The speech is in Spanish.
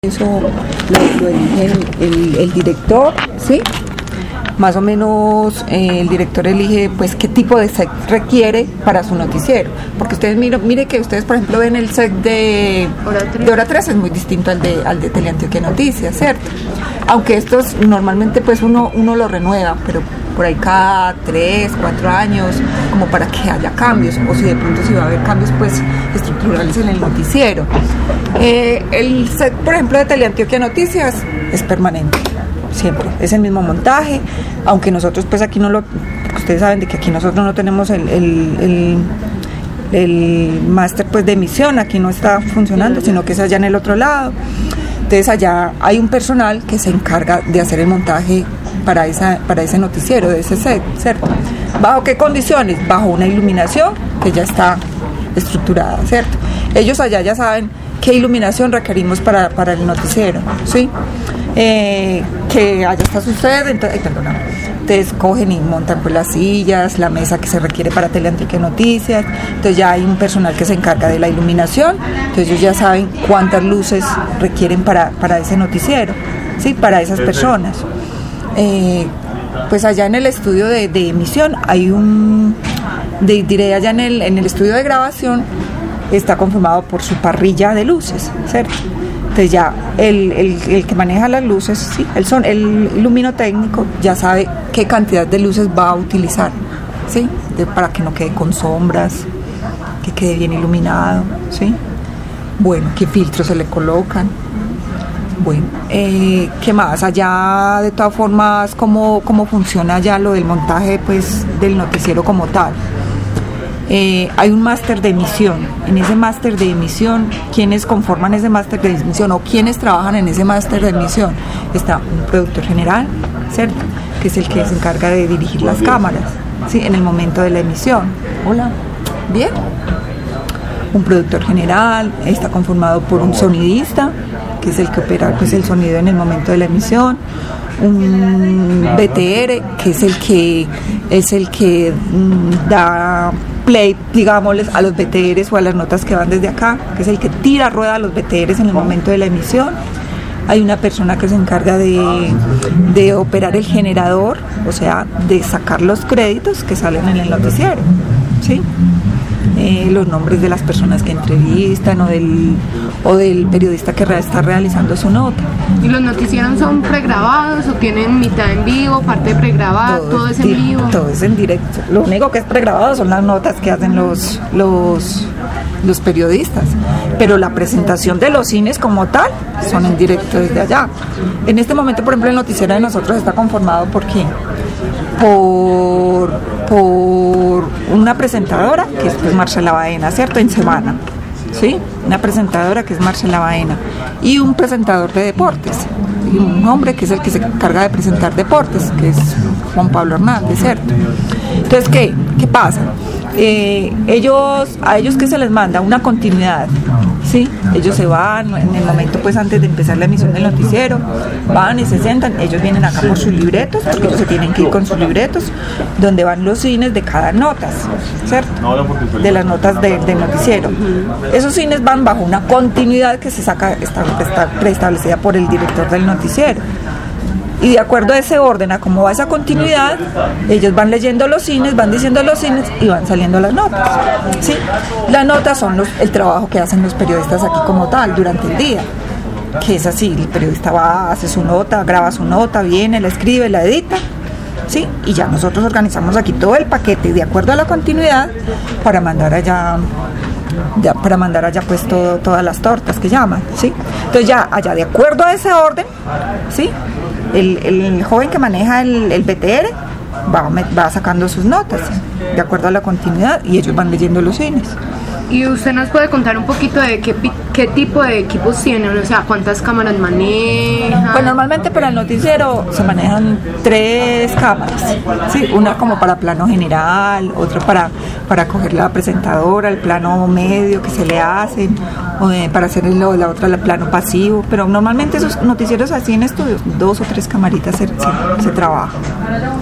Eso lo elige el director, ¿sí? Más o menos el director elige pues qué tipo de set requiere para su noticiero, porque ustedes mire que ustedes por ejemplo ven el set de Hora 3 es muy distinto al de Teleantioquia Noticias, ¿cierto? Aunque estos normalmente pues uno lo renueva, pero por ahí cada 3, 4 años, como para que haya cambios, o si de pronto si va a haber cambios pues estructurales en el noticiero. El set, por ejemplo, de Teleantioquia Noticias es permanente, siempre, es el mismo montaje, aunque nosotros pues aquí ustedes saben de que aquí nosotros no tenemos el máster pues de emisión, aquí no está funcionando, sino que es allá en el otro lado. Entonces allá hay un personal que se encarga de hacer el montaje para ese noticiero, de ese set, ¿cierto? ¿Bajo qué condiciones? Bajo una iluminación que ya está estructurada, ¿cierto? Ellos allá ya saben qué iluminación requerimos para el noticiero, ¿sí? Que allá está su set, entonces cogen y montan pues las sillas, la mesa que se requiere para Teleantioquia Noticias, entonces ya hay un personal que se encarga de la iluminación, entonces ellos ya saben cuántas luces requieren para ese noticiero, ¿sí? Para esas personas. Pues allá en el estudio de emisión hay diré allá en el estudio de grabación está conformado por su parrilla de luces, ¿cierto? Entonces ya el que maneja las luces, ¿sí? El luminotécnico ya sabe qué cantidad de luces va a utilizar, ¿sí? Para que no quede con sombras, que quede bien iluminado, ¿sí? Bueno, qué filtros se le colocan. Bueno, ¿qué más? Allá de todas formas, ¿cómo funciona ya lo del montaje pues del noticiero como tal? Hay un máster de emisión. En ese máster de emisión, ¿quiénes conforman ese máster de emisión o quiénes trabajan en ese máster de emisión? Está un productor general, ¿cierto? Que es el que se encarga de dirigir las cámaras, ¿sí? En el momento de la emisión. Hola, ¿bien? Un productor general, está conformado por un sonidista, que es el que opera pues, el sonido en el momento de la emisión, un BTR, que es el que da play, digámosles, a los BTRs o a las notas que van desde acá, que es el que tira rueda a los BTRs en el momento de la emisión. Hay una persona que se encarga de operar el generador, o sea, de sacar los créditos que salen en el noticiero, ¿sí? Los nombres de las personas que entrevistan o del periodista que está realizando su nota. ¿Y los noticieros son pregrabados o tienen mitad en vivo, parte pregrabada, todo es en vivo? Todo es en directo. Lo único que es pregrabado son las notas que hacen los periodistas, pero la presentación de los cines como tal son en directo desde allá. En este momento, por ejemplo, el noticiero de nosotros está conformado ¿por qué? Por una presentadora que es pues Marcela Baena, ¿cierto? En semana, ¿sí? Una presentadora que es Marcela Baena y un presentador de deportes y un hombre que es el que se encarga de presentar deportes, que es Juan Pablo Hernández, ¿cierto? Entonces, ¿qué pasa? A ellos que se les manda una continuidad, ¿sí? Ellos se van en el momento pues antes de empezar la emisión del noticiero, van y se sientan, ellos vienen acá por sus libretos, porque ellos se tienen que ir con sus libretos, donde van los cines de cada notas, ¿cierto? De las notas del noticiero. Esos cines van bajo una continuidad que está preestablecida por el director del noticiero. Y de acuerdo a ese orden, a cómo va esa continuidad, ellos van leyendo los cines, van diciendo los cines y van saliendo las notas, ¿sí? Las notas son el trabajo que hacen los periodistas aquí como tal, durante el día, que es así, el periodista va, hace su nota, graba su nota, viene, la escribe, la edita, ¿sí? Y ya nosotros organizamos aquí todo el paquete de acuerdo a la continuidad para mandar allá pues todas las tortas que llaman, ¿sí? Entonces ya allá de acuerdo a ese orden, ¿sí? El joven que maneja el BTR va sacando sus notas de acuerdo a la continuidad y ellos van leyendo los cines. ¿Y usted nos puede contar un poquito de qué tipo de equipos tienen? O sea, ¿cuántas cámaras manejan? Pues normalmente para el noticiero se manejan 3 cámaras, ¿sí? Una como para plano general, otra para coger la presentadora, el plano medio que se le hacen, para hacer la otra el plano pasivo, pero normalmente esos noticieros así en estudios, 2 o 3 camaritas se trabajan.